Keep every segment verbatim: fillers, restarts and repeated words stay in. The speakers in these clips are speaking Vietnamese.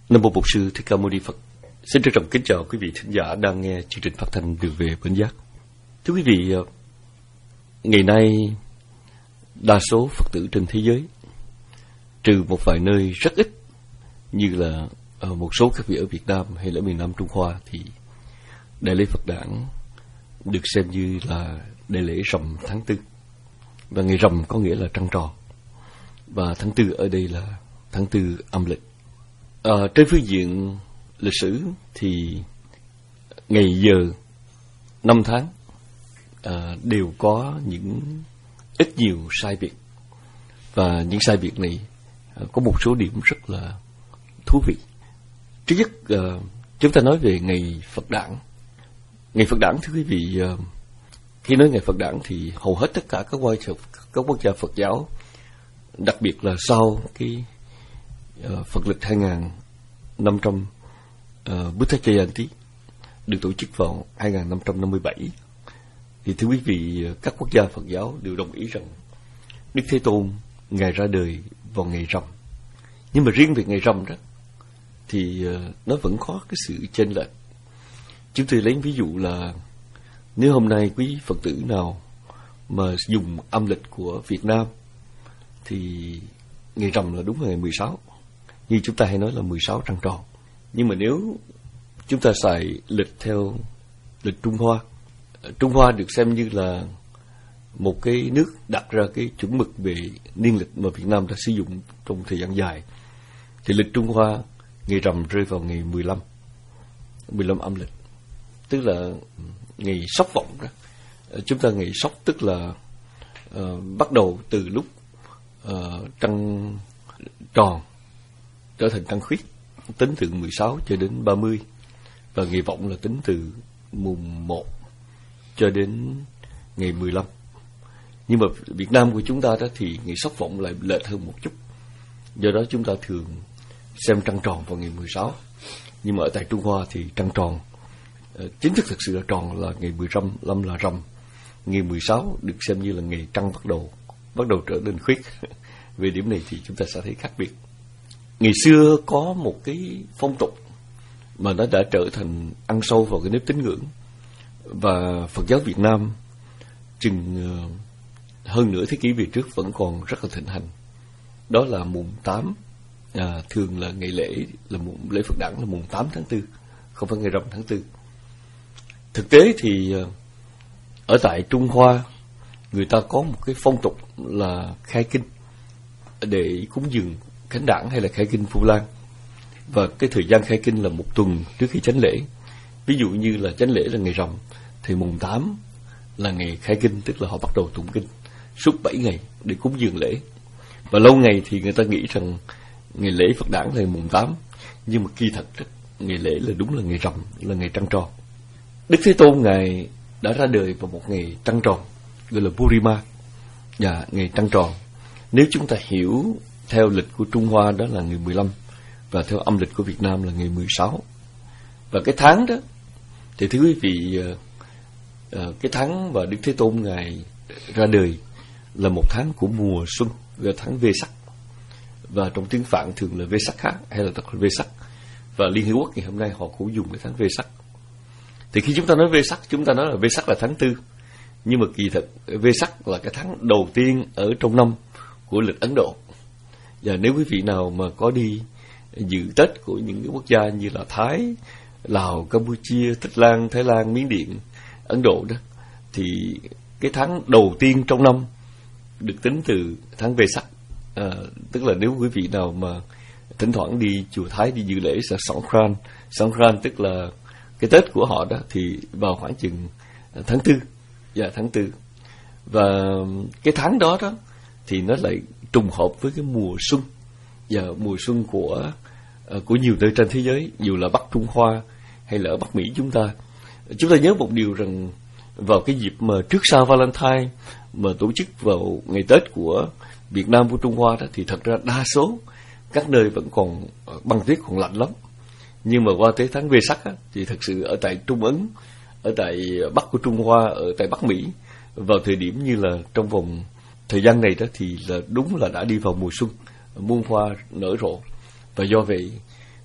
Nam Mô Bổn Sư Thích Ca Mâu Ni Phật. Xin trân trọng kính chào quý vị thính giả đang nghe chương trình phát thanh Đường Về Bến Giác. Thưa quý vị, ngày nay đa số Phật tử trên thế giới, trừ một vài nơi rất ít như là ở một số các vị ở Việt Nam hay là miền Nam Trung Hoa, thì đại lễ Phật đản được xem như là đại lễ rằm tháng tư. Và ngày rằm có nghĩa là trăng tròn, và tháng tư ở đây là tháng tư âm lịch. À, trên phương diện lịch sử thì ngày giờ, năm tháng à, đều có những ít nhiều sai biệt, và những sai biệt này à, có một số điểm rất là thú vị. Trước nhất, à, chúng ta nói về ngày Phật đản. Ngày Phật đản, thưa quý vị, à, khi nói ngày Phật đản thì hầu hết tất cả các quốc gia, các quốc gia Phật giáo, đặc biệt là sau cái uh, Phật lịch hai nghìn năm trăm uh, Buddha Jayanti được tổ chức vào hai nghìn năm trăm năm mươi bảy, thì thưa quý vị, các quốc gia Phật giáo đều đồng ý rằng Đức Thế Tôn Ngài ra đời vào ngày rằm. Nhưng mà riêng về ngày rằm đó thì uh, nó vẫn có cái sự chênh lệch. Chúng tôi lấy ví dụ là nếu hôm nay quý Phật tử nào mà dùng âm lịch của Việt Nam thì ngày rằm là đúng là ngày mười sáu, như chúng ta hay nói là mười sáu trăng tròn. Nhưng mà nếu chúng ta xài lịch theo lịch Trung Hoa, Trung Hoa được xem như là một cái nước đặt ra cái chuẩn mực về niên lịch mà Việt Nam đã sử dụng trong thời gian dài, thì lịch Trung Hoa ngày rằm rơi vào ngày mười lăm, mười lăm âm lịch, tức là ngày Sóc Vọng đó. Chúng ta ngày Sóc tức là uh, bắt đầu từ lúc uh, trăng tròn trở thành trăng khuyết, tính từ mười sáu cho đến ba mươi, và ngày Vọng là tính từ mùng một cho đến ngày mười lăm. Nhưng mà Việt Nam của chúng ta đó thì ngày Sóc Vọng lại lệch hơn một chút, do đó chúng ta thường xem trăng tròn vào ngày mười sáu. Nhưng mà ở tại Trung Hoa thì trăng tròn chính thức thực sự là tròn là ngày mười lăm là rằm, ngày mười sáu được xem như là ngày trăng bắt đầu bắt đầu trở nên khuyết. Về điểm này thì chúng ta sẽ thấy khác biệt. Ngày xưa có một cái phong tục mà nó đã trở thành ăn sâu vào cái nếp tín ngưỡng, và Phật giáo Việt Nam chừng hơn nửa thế kỷ về trước vẫn còn rất là thịnh hành. Đó là mùng tám, à, thường là ngày lễ là mùng lễ Phật đản là mùng tám tháng tư, không phải ngày rằm tháng tư. Thực tế thì ở tại Trung Hoa, người ta có một cái phong tục là khai kinh để cúng dường Khánh Đản hay là khai kinh Vu Lan, và cái thời gian khai kinh là một tuần trước khi chánh lễ. Ví dụ như là chánh lễ là ngày rằm thì mùng tám là ngày khai kinh, tức là họ bắt đầu tụng kinh suốt bảy ngày để cúng dường lễ. Và lâu ngày thì người ta nghĩ rằng ngày lễ Phật đản là mùng tám, nhưng mà kỳ thật ngày lễ là đúng là ngày rằm, là ngày trăng tròn. Đức Thế Tôn Ngài đã ra đời vào một ngày trăng tròn, gọi là Purnima, và ngày trăng tròn, nếu chúng ta hiểu theo lịch của Trung Hoa đó là ngày mười lăm, và theo âm lịch của Việt Nam là ngày mười sáu. Và cái tháng đó thì thưa quý vị, cái tháng và Đức Thế Tôn Ngài ra đời là một tháng của mùa xuân, gọi là tháng Vê Sắc, và trong tiếng Phạn thường là Vê Sắc khác hay là Vê Sắc, và Liên Hiệp Quốc ngày hôm nay họ cũng dùng cái tháng Vê Sắc. Thì khi chúng ta nói Vê Sắc, chúng ta nói là Vê Sắc là tháng tư, nhưng mà kỳ thực Vê Sắc là cái tháng đầu tiên ở trong năm của lịch Ấn Độ. Và nếu quý vị nào mà có đi dự Tết của những cái quốc gia như là Thái, Lào, Campuchia, Tích Lan, Thái Lan, Miến Điện, Ấn Độ đó, thì cái tháng đầu tiên trong năm được tính từ tháng Vê Sắc. À, tức là nếu quý vị nào mà thỉnh thoảng đi chùa Thái đi dự lễ là Songkran, Songkran tức là cái Tết của họ đó, thì vào khoảng chừng tháng tư, dạ tháng tư. Và cái tháng đó đó thì nó lại trùng hợp với cái mùa xuân, và mùa xuân của của nhiều nơi trên thế giới, dù là Bắc Trung Hoa hay là ở Bắc Mỹ chúng ta. Chúng ta nhớ một điều rằng vào cái dịp mà trước sau Valentine mà tổ chức vào ngày Tết của Việt Nam, của Trung Hoa đó, thì thật ra đa số các nơi vẫn còn băng tuyết còn lạnh lắm. Nhưng mà qua tới tháng Vê Sắc á, thì thật sự ở tại Trung Ấn, ở tại Bắc của Trung Hoa, ở tại Bắc Mỹ, vào thời điểm như là trong vòng thời gian này đó thì là đúng là đã đi vào mùa xuân, muôn hoa nở rộ. Và do vậy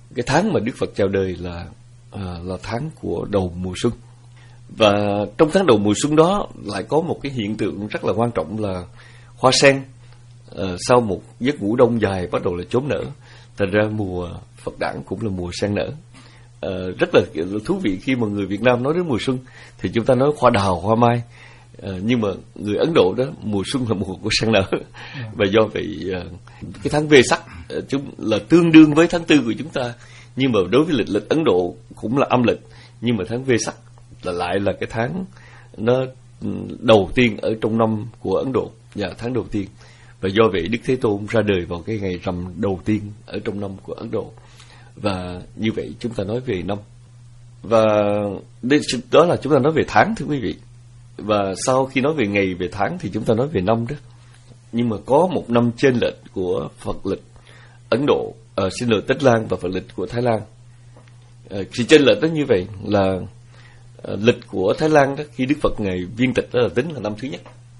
cái tháng mà Đức Phật chào đời là à, là tháng của đầu mùa xuân. Và trong tháng đầu mùa xuân đó lại có một cái hiện tượng rất là quan trọng là hoa sen à, sau một giấc ngủ đông dài bắt đầu là chớm nở. Thành ra mùa Phật đản cũng là mùa sen nở. À, rất là thú vị khi mà người Việt Nam nói đến mùa xuân thì chúng ta nói hoa đào, hoa mai. À, nhưng mà người Ấn Độ đó, mùa xuân là mùa của sen nở. Và do vậy à, cái tháng Vesak à, chúng là tương đương với tháng tư của chúng ta, nhưng mà đối với lịch lịch Ấn Độ cũng là âm lịch, nhưng mà tháng Vesak là lại là cái tháng nó đầu tiên ở trong năm của Ấn Độ, và tháng đầu tiên. Và do vậy Đức Thế Tôn ra đời vào cái ngày rằm đầu tiên ở trong năm của Ấn Độ. Và như vậy chúng ta nói về năm. Và đó là chúng ta nói về tháng, thưa quý vị. Và sau khi nói về ngày, về tháng thì chúng ta nói về năm đó. Nhưng mà có một năm chênh lệch của Phật lịch Ấn Độ, à, xin lỗi, Tích Lan và Phật lịch của Thái Lan. À, thì chênh lệch đó như vậy là à, lịch của Thái Lan đó, khi Đức Phật ngày viên tịch đó là tính là năm thứ nhất,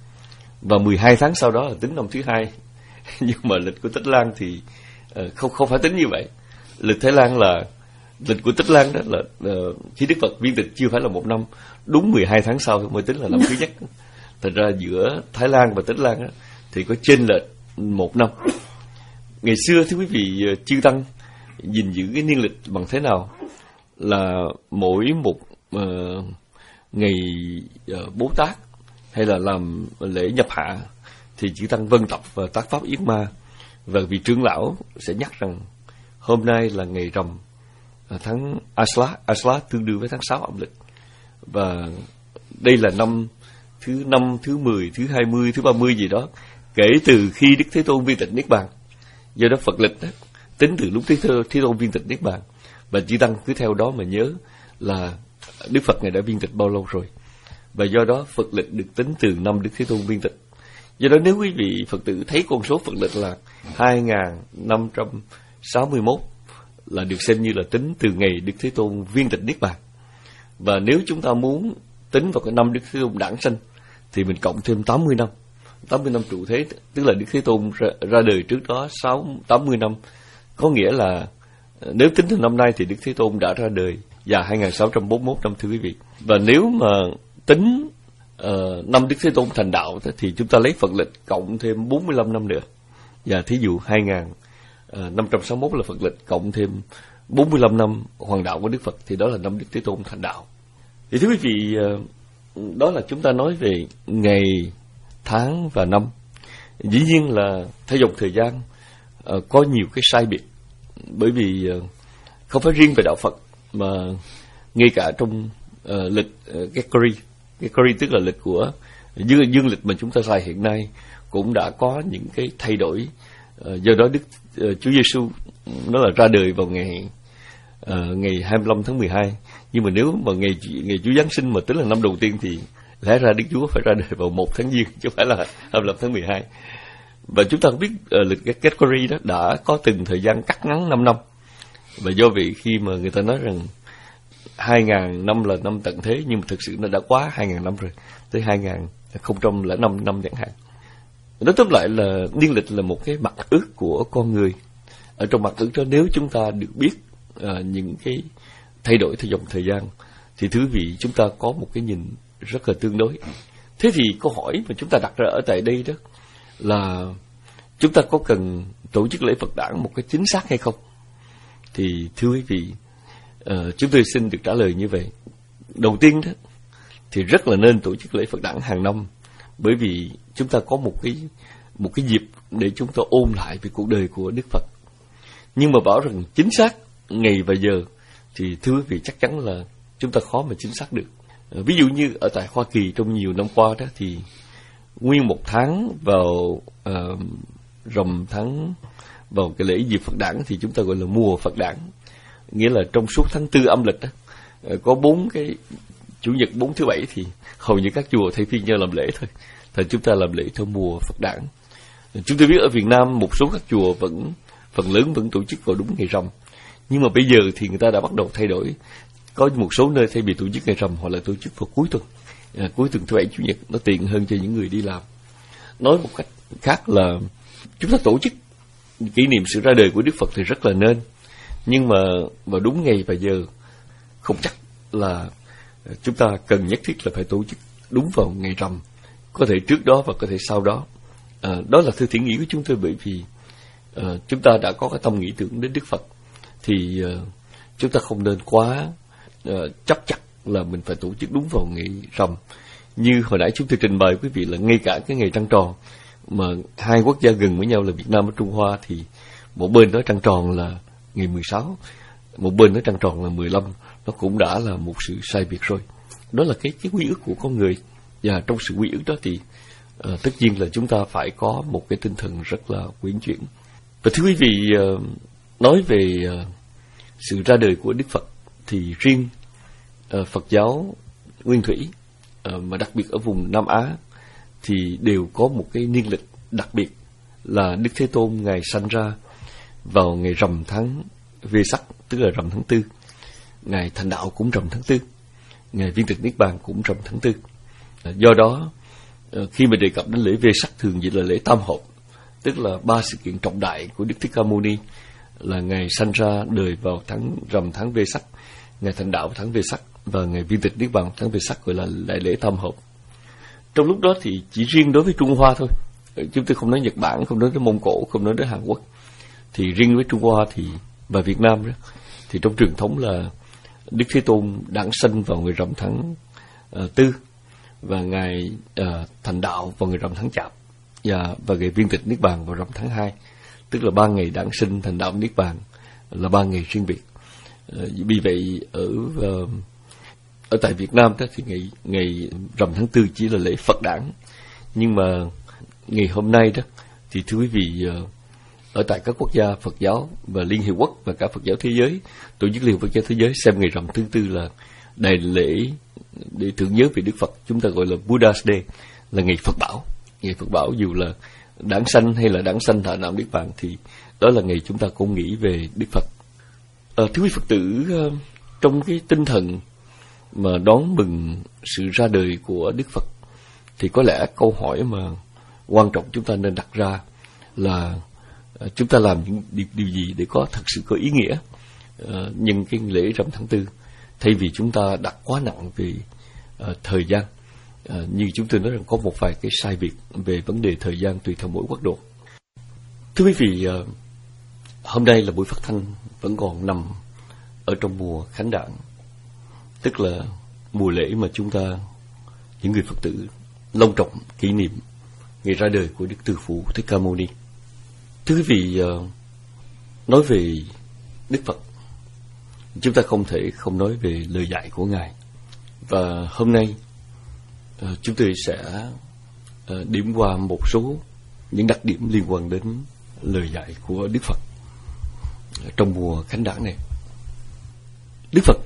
và mười hai tháng sau đó là tính năm thứ hai. Nhưng mà lịch của Tích Lan thì à, không không phải tính như vậy. Lịch Thái Lan là lịch của Tích Lan đó là uh, khi Đức Phật viên tịch chưa phải là một năm, đúng mười hai tháng sau mới tính là năm thứ nhất. Thành ra giữa Thái Lan và Tích Lan đó, thì có chênh lệch một năm. Ngày xưa thưa quý vị, chư tăng gìn giữ cái niên lịch bằng thế nào là mỗi một uh, ngày uh, Bố Tát hay là làm lễ nhập hạ thì chư tăng vân tập và tác pháp yết ma, và vị trưởng lão sẽ nhắc rằng hôm nay là ngày rằm tháng Asla, Asla tương đương với tháng sáu âm lịch, và đây là năm thứ năm, thứ mười, thứ hai mươi, thứ ba mươi gì đó kể từ khi Đức Thế Tôn viên tịch niết bàn. Do đó Phật lịch đó, tính từ lúc Thế Tôn viên tịch niết bàn, và chư tăng cứ theo đó mà nhớ là Đức Phật Ngài đã viên tịch bao lâu rồi. Và do đó Phật lịch được tính từ năm Đức Thế Tôn viên tịch. Do đó nếu quý vị Phật tử thấy con số Phật lịch là hai nghìn năm trăm sáu mươi mốt là được xem như là tính từ ngày Đức Thế Tôn viên tịch niết bàn. Và nếu chúng ta muốn tính vào cái năm Đức Thế Tôn đản sanh thì mình cộng thêm tám mươi năm, tám mươi năm trụ thế, tức là Đức Thế Tôn ra, ra đời trước đó sáu tám mươi năm. Có nghĩa là nếu tính từ năm nay thì Đức Thế Tôn đã ra đời và hai nghìn sáu trăm bốn mươi mốt năm, thưa quý vị. Và nếu mà tính uh, năm Đức Thế Tôn thành đạo thì chúng ta lấy Phật lịch cộng thêm bốn mươi lăm năm nữa. Và thí dụ hai nghìn năm trăm sáu mươi mốt là Phật lịch cộng thêm bốn mươi lăm năm hoàng đạo của Đức Phật thì đó là năm Đức Thế Tôn thành đạo. Thì thưa quý vị, đó là chúng ta nói về ngày, tháng và năm. Dĩ nhiên là theo dòng thời gian uh, có nhiều cái sai biệt, bởi vì uh, không phải riêng về đạo Phật mà ngay cả trong uh, lịch uh, Gregory, Gregory tức là lịch của dương, dương lịch mà chúng ta xài hiện nay cũng đã có những cái thay đổi. Uh, do đó Đức uh, Chúa Giêsu nó là ra đời vào ngày uh, ngày hai mươi lăm tháng mười hai, nhưng mà nếu mà ngày ngày Chúa Giáng sinh mà tính là năm đầu tiên thì lẽ ra Đức Chúa phải ra đời vào một tháng Giêng chứ không phải là hai mươi lăm tháng mười hai. Và chúng ta biết uh, lịch Gregory đó đã có từng thời gian cắt ngắn năm năm. Và do vậy khi mà người ta nói rằng hai nghìn năm là năm tận thế, nhưng mà thực sự nó đã quá hai nghìn năm rồi, tới hai nghìn không trăm lẻ năm năm chẳng hạn. Nói tóm lại là niên lịch là một cái mặt ước của con người. Ở trong mặt ước đó, nếu chúng ta được biết uh, những cái thay đổi theo dòng thời gian thì thưa quý vị, chúng ta có một cái nhìn rất là tương đối. Thế thì câu hỏi mà chúng ta đặt ra ở tại đây đó là chúng ta có cần tổ chức lễ Phật đản một cái chính xác hay không? Thì thưa quý vị, uh, chúng tôi xin được trả lời như vậy. Đầu tiên đó thì rất là nên tổ chức lễ Phật đản hàng năm, bởi vì chúng ta có một cái một cái dịp để chúng ta ôn lại về cuộc đời của Đức Phật. Nhưng mà bảo rằng chính xác ngày và giờ thì thưa quý vị, chắc chắn là chúng ta khó mà chính xác được. Uh, ví dụ như ở tại Hoa Kỳ trong nhiều năm qua đó thì nguyên một tháng vào uh, rằm tháng vào cái lễ dịp Phật đản thì chúng ta gọi là mùa Phật đản, nghĩa là trong suốt tháng tư âm lịch đó, uh, có bốn cái chủ nhật, bốn thứ bảy thì hầu như các chùa thay phiên nhau làm lễ thôi. Thì chúng ta làm lễ theo mùa Phật đản. Chúng tôi biết ở Việt Nam một số các chùa vẫn phần lớn vẫn tổ chức vào đúng ngày rằm, nhưng mà bây giờ thì người ta đã bắt đầu thay đổi. Có một số nơi thay vì tổ chức ngày rằm họ lại tổ chức vào cuối tuần, à, cuối tuần thứ bảy chủ nhật, nó tiện hơn cho những người đi làm. Nói một cách khác là chúng ta tổ chức kỷ niệm sự ra đời của Đức Phật thì rất là nên, Nhưng mà vào đúng ngày và giờ không chắc là chúng ta cần nhất thiết là phải tổ chức đúng vào ngày rằm, có thể trước đó và có thể sau đó. À, đó là thư thiện nghĩ của chúng tôi, bởi vì à, chúng ta đã có cái tâm nghĩ tưởng đến Đức Phật, thì à, chúng ta không nên quá à, chấp chặt là mình phải tổ chức đúng vào ngày rằm. Như hồi nãy chúng tôi trình bày quý vị là ngay cả cái ngày trăng tròn mà hai quốc gia gần với nhau là Việt Nam và Trung Hoa, thì một bên nói trăng tròn là ngày mười sáu, một bên nói trăng tròn là mười lăm, nó cũng đã là một sự sai biệt rồi. Đó là cái cái quy ước của con người, và trong sự quy ước đó thì uh, tất nhiên là chúng ta phải có một cái tinh thần rất là uyển chuyển. Và thưa quý vị, uh, nói về uh, sự ra đời của Đức Phật thì riêng uh, Phật giáo Nguyên Thủy, uh, mà đặc biệt ở vùng Nam Á, thì đều có một cái niên lịch đặc biệt là Đức Thế Tôn Ngài sanh ra vào ngày rằm tháng Vê Sắc, tức là rằm tháng tư. Ngài thành đạo cũng rằm tháng tư, Ngài viên tịch Niết Bàn cũng rằm tháng tư. Do đó, khi mà đề cập đến lễ Vê Sắc thường dịch là lễ tam hợp, tức là ba sự kiện trọng đại của Đức Thích Ca Mâu Ni, là Ngài sanh ra đời vào tháng rằm tháng Vê Sắc, Ngài thành đạo vào tháng Vê Sắc, và Ngài viên tịch Niết Bàn tháng Vê Sắc, gọi là đại lễ tam hợp. Trong lúc đó thì chỉ riêng đối với Trung Hoa thôi, chúng tôi không nói Nhật Bản, không nói đến Mông Cổ, không nói đến Hàn Quốc, thì riêng với Trung Hoa thì và Việt Nam đó, thì trong truyền thống là Đức Thế Tôn đản sanh vào ngày rằm tháng uh, tư, và Ngài uh, thành đạo vào ngày rằm tháng Chạp, và và Ngài viên tịch Niết Bàn vào rằm tháng hai, tức là ba ngày đản sinh, thành đạo, Niết Bàn là ba ngày riêng biệt. Uh, vì vậy ở uh, ở tại Việt Nam đó thì ngày ngày rằm tháng tư chỉ là lễ Phật đản, nhưng mà ngày hôm nay đó thì thưa quý vị, uh, ở tại các quốc gia Phật giáo và Liên Hiệp Quốc và cả Phật giáo thế giới, tổ chức Liên Hiệp Phật giáo thế giới xem ngày rằm thứ tư là đại lễ để tưởng nhớ về Đức Phật, chúng ta gọi là Buddha's Day, là ngày Phật bảo. Ngày Phật bảo dù là đản sanh hay là đản sanh thọ đạo Niết Bàn, thì đó là ngày chúng ta cũng nghĩ về Đức Phật. À, thưa quý Phật tử, trong cái tinh thần mà đón mừng sự ra đời của Đức Phật, thì có lẽ câu hỏi mà quan trọng chúng ta nên đặt ra là chúng ta làm những điều gì để có thật sự có ý nghĩa uh, nhân cái lễ rằm tháng tư, thay vì chúng ta đặt quá nặng về uh, thời gian. Uh, như chúng tôi nói rằng có một vài cái sai biệt về vấn đề thời gian tùy theo mỗi quốc độ. Thưa quý vị, uh, hôm nay là buổi phát thanh vẫn còn nằm ở trong mùa Khánh Đản, tức là mùa lễ mà chúng ta, những người Phật tử, long trọng kỷ niệm ngày ra đời của Đức Từ Phụ Thích Ca Mâu Ni. Thưa quý vị, nói về Đức Phật, chúng ta không thể không nói về lời dạy của Ngài. Và hôm nay chúng tôi sẽ điểm qua một số những đặc điểm liên quan đến lời dạy của Đức Phật trong mùa Khánh Đản này. Đức Phật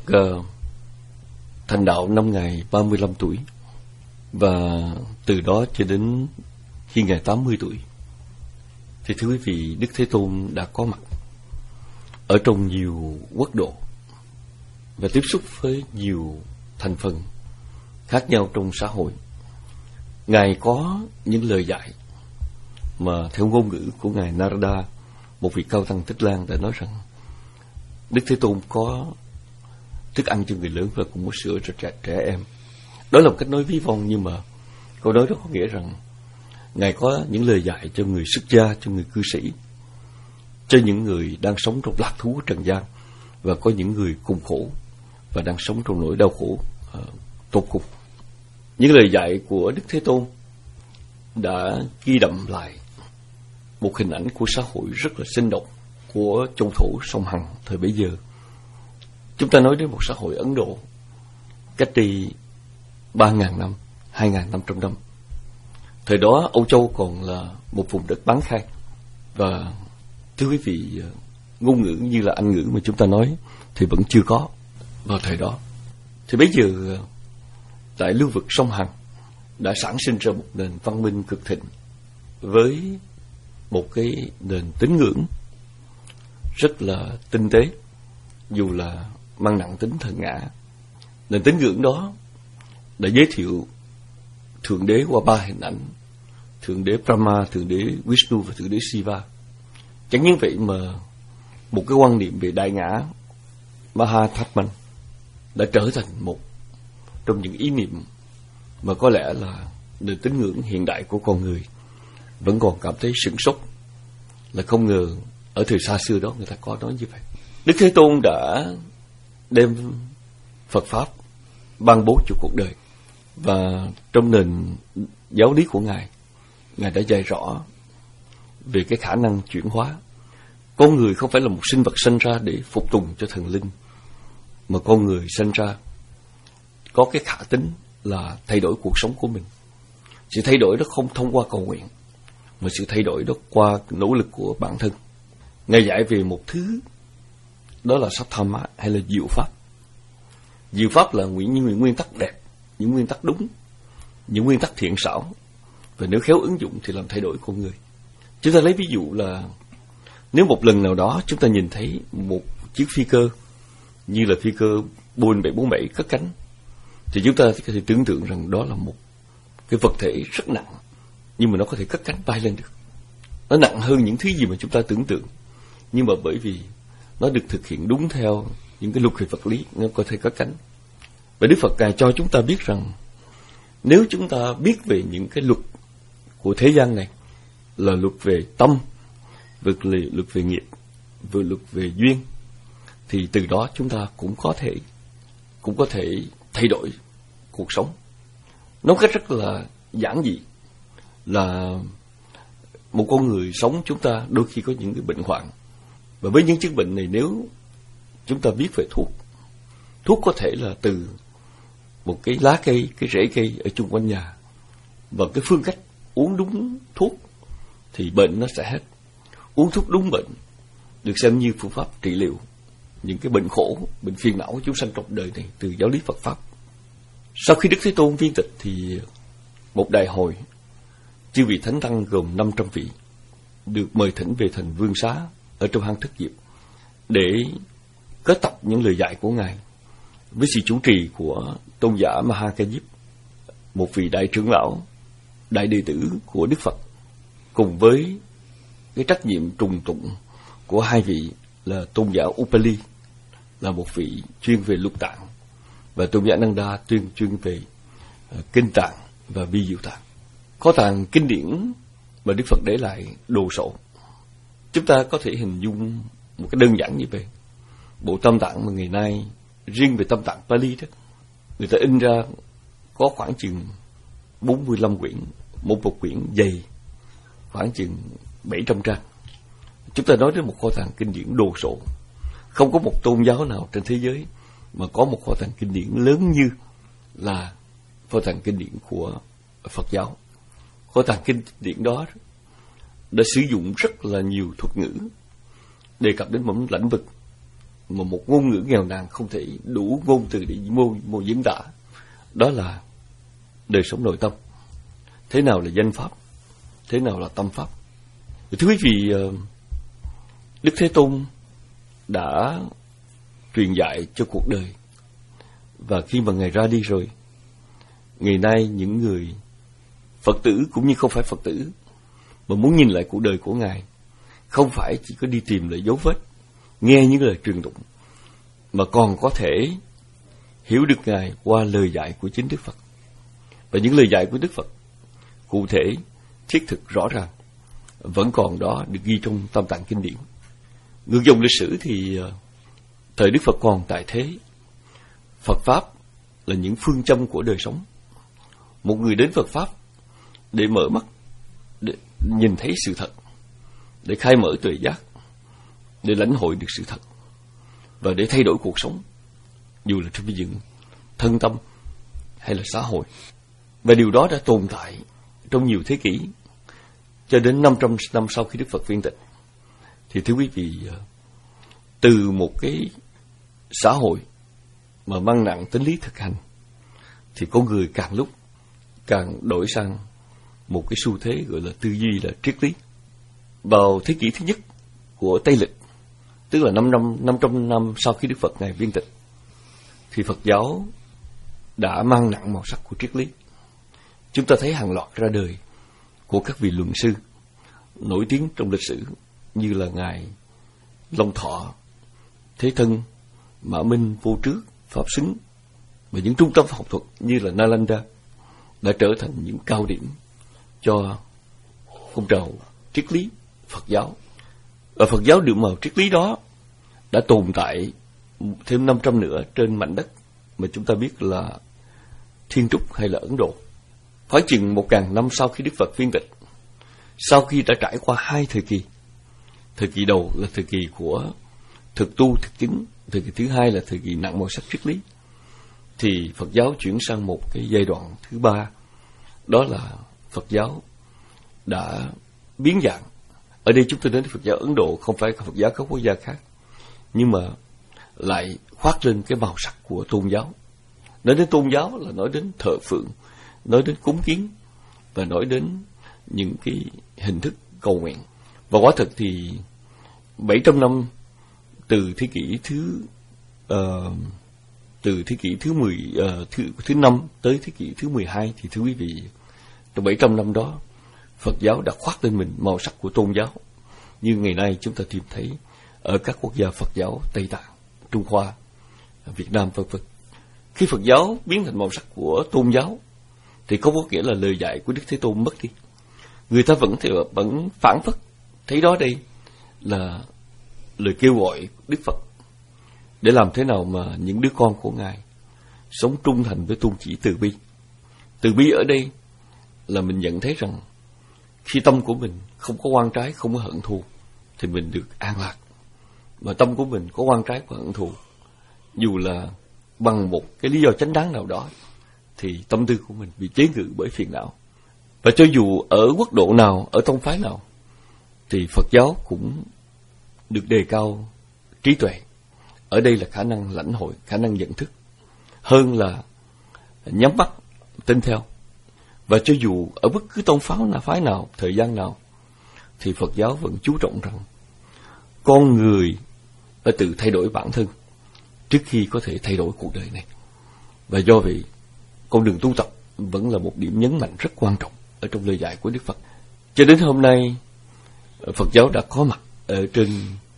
thành đạo năm Ngài ba mươi lăm tuổi, và từ đó cho đến khi Ngài tám mươi tuổi, thì thưa quý vị, Đức Thế Tôn đã có mặt ở trong nhiều quốc độ và tiếp xúc với nhiều thành phần khác nhau trong xã hội. Ngài có những lời dạy mà theo ngôn ngữ của Ngài Narada, một vị cao tăng Tích Lan, đã nói rằng Đức Thế Tôn có thức ăn cho người lớn và cũng có sữa cho trẻ, trẻ em. Đó là một cách nói ví von, nhưng mà câu nói đó có nghĩa rằng Ngài có những lời dạy cho người xuất gia, cho người cư sĩ, cho những người đang sống trong lạc thú trần gian, và có những người cùng khổ và đang sống trong nỗi đau khổ uh, tột cùng. Những lời dạy của Đức Thế Tôn đã ghi đậm lại một hình ảnh của xã hội rất là sinh động của châu thổ sông Hằng thời bấy giờ. Chúng ta nói đến một xã hội Ấn Độ cách đây ba ngàn năm, hai ngàn năm trăm năm. Thời đó Âu Châu còn là một vùng đất bán khai, và thưa quý vị, ngôn ngữ như là Anh ngữ mà chúng ta nói thì vẫn chưa có vào thời đó. Thì bây giờ tại lưu vực sông Hằng đã sản sinh ra một nền văn minh cực thịnh với một cái nền tín ngưỡng rất là tinh tế, dù là mang nặng tính thần ngã. Nền tín ngưỡng đó đã giới thiệu Thượng Đế qua ba hình ảnh: Thượng Đế Brahma, Thượng Đế Vishnu và Thượng Đế Shiva. Chẳng những vậy mà một cái quan niệm về đại ngã Mahatman đã trở thành một trong những ý niệm mà có lẽ là đời tín ngưỡng hiện đại của con người vẫn còn cảm thấy sửng sốt, là không ngờ ở thời xa xưa đó người ta có nói như vậy. Đức Thế Tôn đã đem Phật Pháp ban bố cho cuộc đời, và trong nền giáo lý của Ngài, Ngài đã dạy rõ về cái khả năng chuyển hóa. Con người không phải là một sinh vật sinh ra để phục tùng cho thần linh, mà con người sinh ra có cái khả tính là thay đổi cuộc sống của mình. Sự thay đổi đó không thông qua cầu nguyện, mà sự thay đổi đó qua nỗ lực của bản thân. Ngài dạy về một thứ đó là Satthamma, hay là diệu pháp. Diệu pháp là những nguyên, nguyên tắc đẹp, những nguyên tắc đúng, những nguyên tắc thiện xảo, và nếu khéo ứng dụng thì làm thay đổi con người. Chúng ta lấy ví dụ là nếu một lần nào đó chúng ta nhìn thấy một chiếc phi cơ như là phi cơ Boeing bảy bốn bảy cất cánh, thì chúng ta có thể tưởng tượng rằng đó là một cái vật thể rất nặng, nhưng mà nó có thể cất cánh bay lên được. Nó nặng hơn những thứ gì mà chúng ta tưởng tượng, nhưng mà bởi vì nó được thực hiện đúng theo những cái luật về vật lý, nó có thể cất cánh. Và Đức Phật Ngài cho chúng ta biết rằng nếu chúng ta biết về những cái luật của thế gian này, là luật về tâm, luật, luật về nghiệp, và luật về duyên, thì từ đó chúng ta cũng có thể cũng có thể thay đổi cuộc sống. Nói cách rất là giản dị là một con người sống, chúng ta đôi khi có những cái bệnh hoạn, và với những chứng bệnh này, nếu chúng ta biết về thuốc, thuốc có thể là từ một cái lá cây, cái rễ cây ở chung quanh nhà, và cái phương cách uống đúng thuốc thì bệnh nó sẽ hết. Uống thuốc đúng bệnh được xem như phương pháp trị liệu những cái bệnh khổ, bệnh phiền não của chúng sanh trong đời này từ giáo lý Phật Pháp. Sau khi Đức Thế Tôn viên tịch thì một đại hội chư vị thánh tăng gồm năm trăm vị được mời thỉnh về thành Vương Xá ở trong hang Thất Diệp để kết tập những lời dạy của Ngài với sự chủ trì của tôn giả Mahakanyip, một vị đại trưởng lão, đại đệ tử của Đức Phật, cùng với cái trách nhiệm trùng tụng của hai vị là tôn giả Upali, là một vị chuyên về lục tạng, và tôn giả Nanda chuyên chuyên về uh, kinh tạng và vi diệu tạng. Kho tàng kinh điển mà Đức Phật để lại đồ sộ. Chúng ta có thể hình dung một cái đơn giản như vậy. Bộ Tâm Tạng mà ngày nay riêng về Tâm Tạng Pali đó, người ta in ra có khoảng chừng bốn mươi lăm quyển, một một quyển dày khoảng chừng bảy trăm trang. Chúng ta nói đến một kho tàng kinh điển đồ sộ. Không có một tôn giáo nào trên thế giới mà có một kho tàng kinh điển lớn như là kho tàng kinh điển của Phật giáo. Kho tàng kinh điển đó đã sử dụng rất là nhiều thuật ngữ đề cập đến một lĩnh vực mà một ngôn ngữ nghèo nàn không thể đủ ngôn từ để mô, mô diễn tả. Đó là đời sống nội tâm. Thế nào là danh pháp? Thế nào là tâm pháp? Thưa quý vị, Đức Thế Tôn đã truyền dạy cho cuộc đời, và khi mà Ngài ra đi rồi, ngày nay những người Phật tử cũng như không phải Phật tử mà muốn nhìn lại cuộc đời của Ngài, không phải chỉ có đi tìm lại dấu vết, nghe những lời truyền tụng, mà còn có thể hiểu được Ngài qua lời dạy của chính Đức Phật. Và những lời dạy của Đức Phật cụ thể, thiết thực, rõ ràng, vẫn còn đó được ghi trong Tam Tạng kinh điển. Ngược dòng lịch sử thì thời Đức Phật còn tại thế, Phật Pháp là những phương châm của đời sống. Một người đến Phật Pháp để mở mắt, để nhìn thấy sự thật, để khai mở tuệ giác, để lãnh hội được sự thật, và để thay đổi cuộc sống, dù là trong cái dựng thân tâm hay là xã hội. Và điều đó đã tồn tại trong nhiều thế kỷ, cho đến năm trăm năm sau khi Đức Phật viên tịch. Thì thưa quý vị, từ một cái xã hội mà mang nặng tính lý thực hành, thì con người càng lúc càng đổi sang một cái xu thế gọi là tư duy, là triết lý. Vào thế kỷ thứ nhất của Tây Lịch, tức là năm năm năm trăm năm sau khi Đức Phật Ngài viên tịch, thì Phật giáo đã mang nặng màu sắc của triết lý. Chúng ta thấy hàng loạt ra đời của các vị luận sư nổi tiếng trong lịch sử, như là Ngài Long Thọ, Thế Thân, Mã Minh, Vô Trước, Pháp Xứng và những trung tâm học thuật như là Nalanda đã trở thành những cao điểm cho phong trào triết lý Phật giáo. Và Phật giáo được màu triết lý đó đã tồn tại thêm năm trăm nữa trên mảnh đất mà chúng ta biết là Thiên Trúc hay là Ấn Độ. Khoảng chừng một ngàn năm sau khi Đức Phật viên tịch, sau khi đã trải qua hai thời kỳ, thời kỳ đầu là thời kỳ của thực tu thực chứng, thời kỳ thứ hai là thời kỳ nặng màu sắc triết lý, thì Phật giáo chuyển sang một cái giai đoạn thứ ba, đó là Phật giáo đã biến dạng. Ở đây chúng tôi nói đến Phật giáo Ấn Độ, không phải Phật giáo các quốc gia khác, nhưng mà lại khoác lên cái màu sắc của tôn giáo. Nói đến tôn giáo là nói đến thờ phượng, nói đến cúng kiến và nói đến những cái hình thức cầu nguyện. Và quả thực thì bảy trăm năm từ thế kỷ thứ uh, từ thế kỷ thứ mười uh, thứ thứ năm tới thế kỷ thứ mười hai, thì thưa quý vị, trong bảy trăm năm đó Phật giáo đã khoác lên mình màu sắc của tôn giáo như ngày nay chúng ta tìm thấy ở các quốc gia Phật giáo Tây Tạng, Trung Hoa, Việt Nam vân vân. Khi Phật giáo biến thành màu sắc của tôn giáo thì không có nghĩa là lời dạy của Đức Thế Tôn mất đi. Người ta vẫn thì vẫn phản phất thấy đó đây là lời kêu gọi Đức Phật để làm thế nào mà những đứa con của Ngài sống trung thành với tôn chỉ từ bi. Từ bi ở đây là mình nhận thấy rằng khi tâm của mình không có oan trái, không có hận thù thì mình được an lạc. Mà tâm của mình có oan trái và hận thù, dù là bằng một cái lý do chánh đáng nào đó, thì tâm tư của mình bị chế ngự bởi phiền não. Và cho dù ở quốc độ nào, ở tông phái nào, thì Phật giáo cũng được đề cao trí tuệ. Ở đây là khả năng lãnh hội, khả năng nhận thức, hơn là nhắm mắt tin theo. Và cho dù ở bất cứ tông phái nào, phái nào, thời gian nào, thì Phật giáo vẫn chú trọng rằng con người phải tự thay đổi bản thân trước khi có thể thay đổi cuộc đời này. Và do vậy, con đường tu tập vẫn là một điểm nhấn mạnh rất quan trọng ở trong lời dạy của Đức Phật. Cho đến hôm nay, Phật giáo đã có mặt ở trên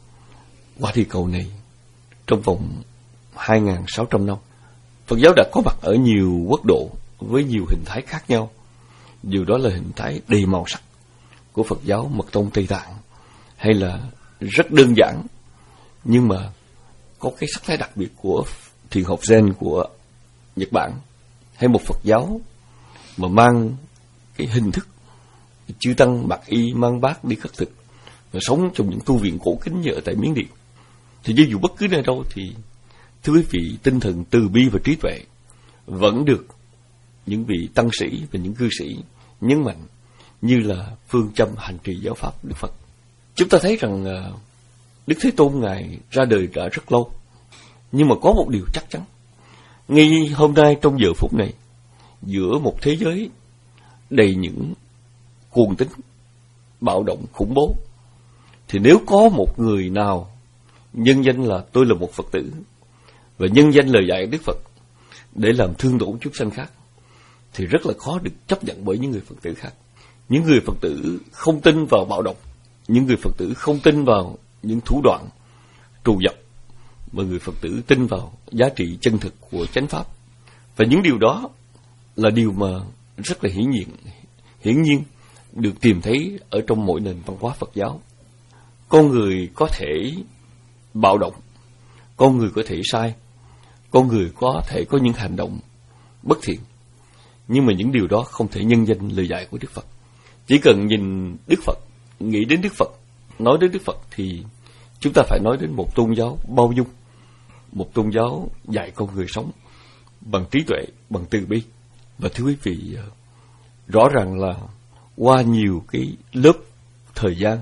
quả địa cầu này trong vòng hai nghìn sáu trăm năm. Phật giáo đã có mặt ở nhiều quốc độ với nhiều hình thái khác nhau. Điều đó là hình thái đầy màu sắc của Phật giáo Mật tông Tây Tạng, hay là rất đơn giản nhưng mà có cái sắc thái đặc biệt của thiền học Zen của Nhật Bản, hay một Phật giáo mà mang cái hình thức chư tăng mặc y mang bát đi khất thực và sống trong những tu viện cổ kính như ở tại Miến Điện. Thì dù bất cứ nơi đâu thì thưa quý vị, tinh thần từ bi và trí tuệ vẫn được những vị tăng sĩ và những cư sĩ nhấn mạnh như là phương châm hành trì giáo pháp Đức Phật. Chúng ta thấy rằng Đức Thế Tôn Ngài ra đời đã rất lâu, nhưng mà có một điều chắc chắn, ngay hôm nay trong giờ phút này, giữa một thế giới đầy những cuồng tín, bạo động, khủng bố, thì nếu có một người nào nhân danh là tôi là một Phật tử và nhân danh lời dạy Đức Phật để làm thương tổn chúng sanh khác, thì rất là khó được chấp nhận bởi những người Phật tử khác. Những người Phật tử không tin vào bạo động, những người Phật tử không tin vào những thủ đoạn trù dập, mà người Phật tử tin vào giá trị chân thực của chánh pháp. Và những điều đó là điều mà rất là hiển nhiên, hiển nhiên được tìm thấy ở trong mỗi nền văn hóa Phật giáo. Con người có thể bạo động, con người có thể sai, con người có thể có những hành động bất thiện, nhưng mà những điều đó không thể nhân danh lời dạy của Đức Phật. Chỉ cần nhìn Đức Phật, nghĩ đến Đức Phật, nói đến Đức Phật thì chúng ta phải nói đến một tôn giáo bao dung, một tôn giáo dạy con người sống bằng trí tuệ, bằng từ bi. Và thưa quý vị, rõ ràng là qua nhiều cái lớp thời gian,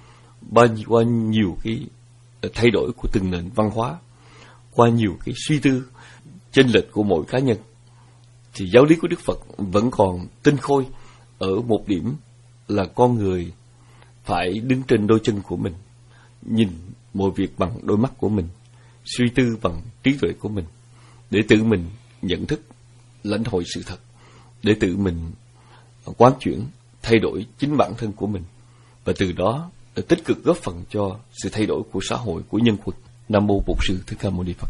qua nhiều cái thay đổi của từng nền văn hóa, qua nhiều cái suy tư chênh lệch của mỗi cá nhân, thì giáo lý của Đức Phật vẫn còn tinh khôi ở một điểm là con người phải đứng trên đôi chân của mình, nhìn mọi việc bằng đôi mắt của mình, suy tư bằng trí tuệ của mình, để tự mình nhận thức, lãnh hội sự thật, để tự mình quán chuyển, thay đổi chính bản thân của mình, và từ đó tích cực góp phần cho sự thay đổi của xã hội, của nhân quân. Nam mô Bổn Sư Thích Ca Mâu Ni Phật.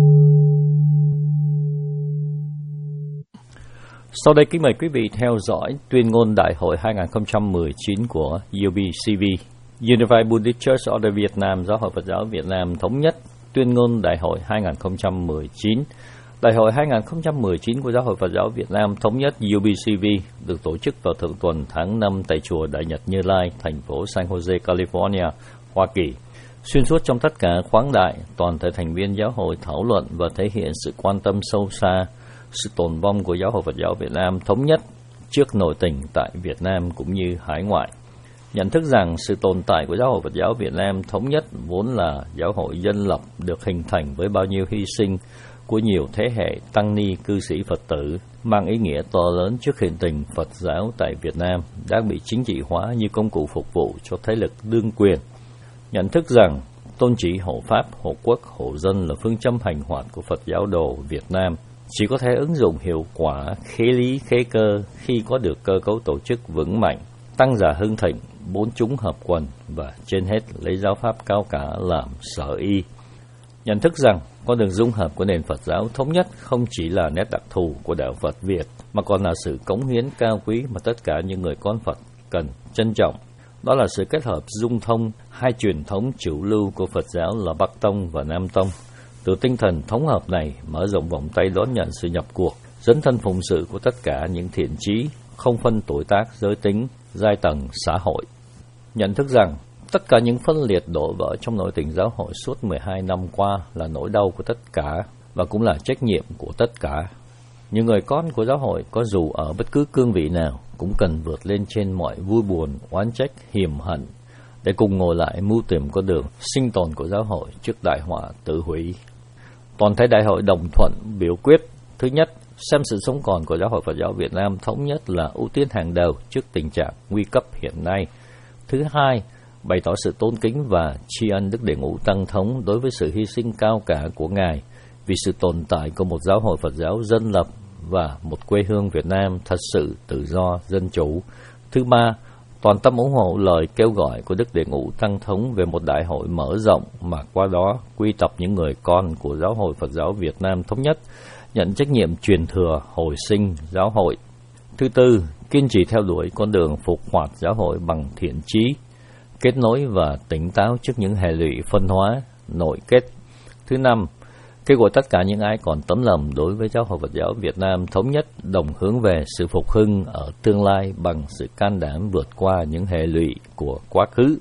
Sau đây kính mời quý vị theo dõi tuyên ngôn Đại hội hai không một chín của U B C V, Unified Buddhist Church Order Việt Nam, Giáo hội Phật giáo Việt Nam thống nhất. Tuyên ngôn Đại hội hai không một chín. Đại hội hai không một chín của Giáo hội Phật giáo Việt Nam thống nhất U B C V được tổ chức vào thượng tuần tháng năm tại chùa Đại Nhật Như Lai, thành phố San Jose, California, Hoa Kỳ. Xuyên suốt trong tất cả khoáng đại, toàn thể thành viên giáo hội thảo luận và thể hiện sự quan tâm sâu xa sự tồn vong của Giáo hội Phật giáo Việt Nam thống nhất trước nội tình tại Việt Nam cũng như hải ngoại. Nhận thức rằng sự tồn tại của Giáo hội Phật giáo Việt Nam thống nhất vốn là giáo hội dân lập được hình thành với bao nhiêu hy sinh của nhiều thế hệ tăng ni cư sĩ Phật tử, mang ý nghĩa to lớn trước hiện tình Phật giáo tại Việt Nam đang bị chính trị hóa như công cụ phục vụ cho thế lực đương quyền. Nhận thức rằng tôn chỉ hộ Pháp, hộ quốc, hộ dân là phương châm hành hoạt của Phật giáo đồ Việt Nam, chỉ có thể ứng dụng hiệu quả khế lý khế cơ khi có được cơ cấu tổ chức vững mạnh, tăng giả hưng thịnh, bốn chúng hợp quần và trên hết lấy giáo pháp cao cả làm sở y. Nhận thức rằng con đường dung hợp của nền Phật giáo thống nhất không chỉ là nét đặc thù của đạo Phật Việt mà còn là sự cống hiến cao quý mà tất cả những người con Phật cần trân trọng. Đó là sự kết hợp dung thông hai truyền thống chủ lưu của Phật giáo là Bắc Tông và Nam Tông. Từ tinh thần thống hợp này mở rộng vòng tay đón nhận sự nhập cuộc, dấn thân phụng sự của tất cả những thiện chí, không phân tuổi tác, giới tính, giai tầng, xã hội. Nhận thức rằng tất cả những phân liệt đổ vỡ trong nội tình giáo hội suốt mười hai năm qua là nỗi đau của tất cả và cũng là trách nhiệm của tất cả. Những người con của giáo hội có dù ở bất cứ cương vị nào cũng cần vượt lên trên mọi vui buồn, oán trách, hiềm hận để cùng ngồi lại mưu tìm con đường sinh tồn của giáo hội trước đại họa tự hủy. Toàn thể đại hội đồng thuận biểu quyết: thứ nhất, xem sự sống còn của Giáo hội Phật giáo Việt Nam thống nhất là ưu tiên hàng đầu trước tình trạng nguy cấp hiện nay. Thứ hai, bày tỏ sự tôn kính và tri ân Đức Đệ Ngũ Tăng Thống đối với sự hy sinh cao cả của Ngài vì sự tồn tại của một giáo hội Phật giáo dân lập và một quê hương Việt Nam thật sự tự do, dân chủ. Thứ ba, toàn tâm ủng hộ lời kêu gọi của Đức Đệ Ngũ Tăng Thống về một đại hội mở rộng mà qua đó quy tập những người con của Giáo hội Phật giáo Việt Nam thống nhất, nhận trách nhiệm truyền thừa hồi sinh giáo hội. Thứ tư, kiên trì theo đuổi con đường phục hoạt giáo hội bằng thiện chí, kết nối và tỉnh táo trước những hệ lụy phân hóa, nội kết. Thứ năm, kêu gọi tất cả những ai còn tấm lòng đối với Giáo hội Phật giáo Việt Nam thống nhất đồng hướng về sự phục hưng ở tương lai bằng sự can đảm vượt qua những hệ lụy của quá khứ.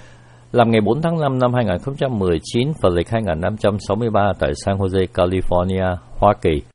Làm ngày bốn tháng năm năm hai không một chín, Phật lịch hai năm sáu ba tại San Jose, California, Hoa Kỳ,